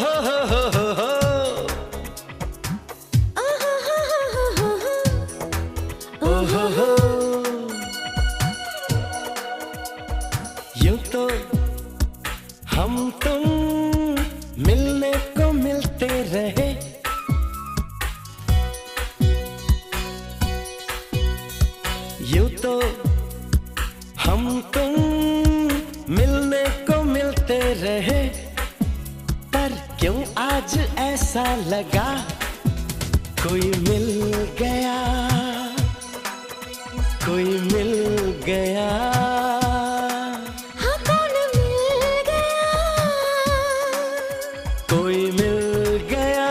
यूं तो हम तुम मिलने को मिलते रहे, यूं तो हम तुम मिलने को मिलते रहे, पर क्यों आज ऐसा लगा कोई मिल गया, कोई मिल गया। हाँ, कौन मिल गया? कोई मिल गया।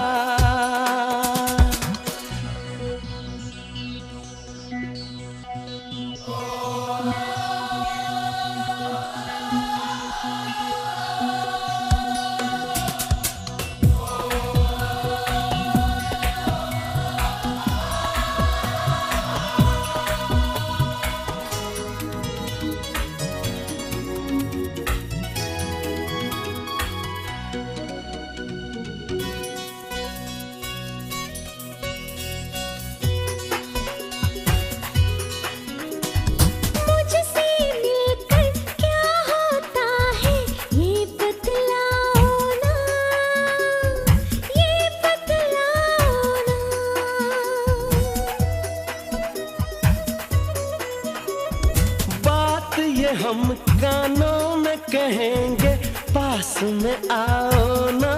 हम कानों में कहेंगे, पास में आओ ना,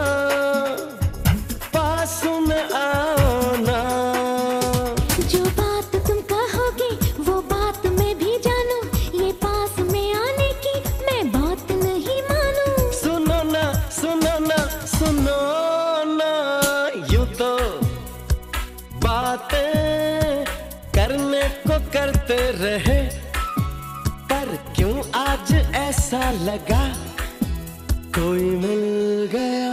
पास में आओ ना। जो बात तुम कहोगे वो बात मैं भी जानूं, ये पास में आने की मैं बात नहीं मानूं। सुनो ना, सुनो ना, सुनो ना, यूं तो बातें करने को करते रहे, पर क्यों आज ऐसा लगा कोई मिल गया,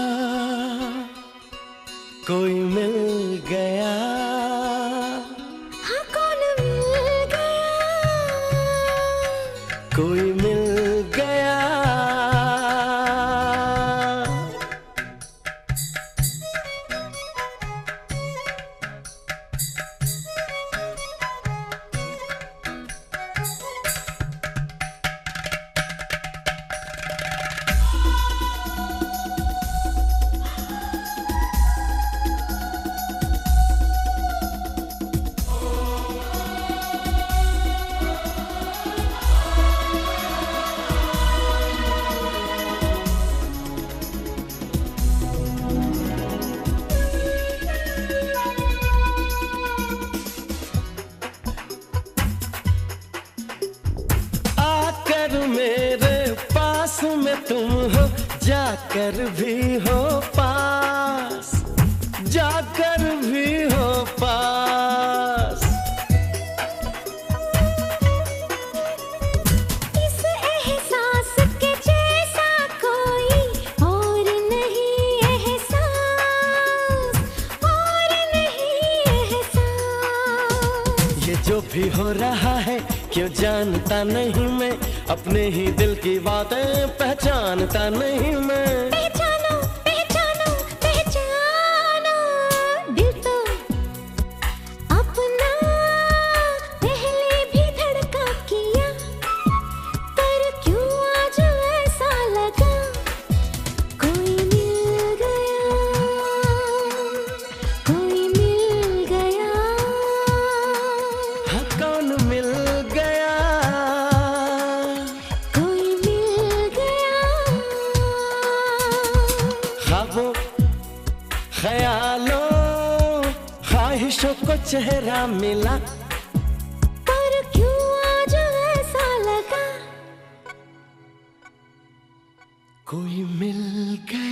कोई मिल गया। हाँ, कौन मिल गया? कोई मिल गया। मेरे पास में तुम हो, जाकर भी हो पास, जाकर भी हो पास। इस एहसास के जैसा कोई और नहीं एहसास, और नहीं एहसास। ये जो भी हो रहा है क्यों जानता नहीं मैं, अपने ही दिल की बातें पहचानता नहीं मैं। पहचानो, पहचानो, पहचानो, दिल तो अपना पहले भी धड़का किया, पर क्यों आज ऐसा लगा कोई मिल गया, कोई मिल गया। हाँ, कौन मिल गया? ख्वाबों, ख्यालों, ख्वाहिशों को चेहरा मिला, पर क्यों आज ऐसा लगा कोई मिल गया।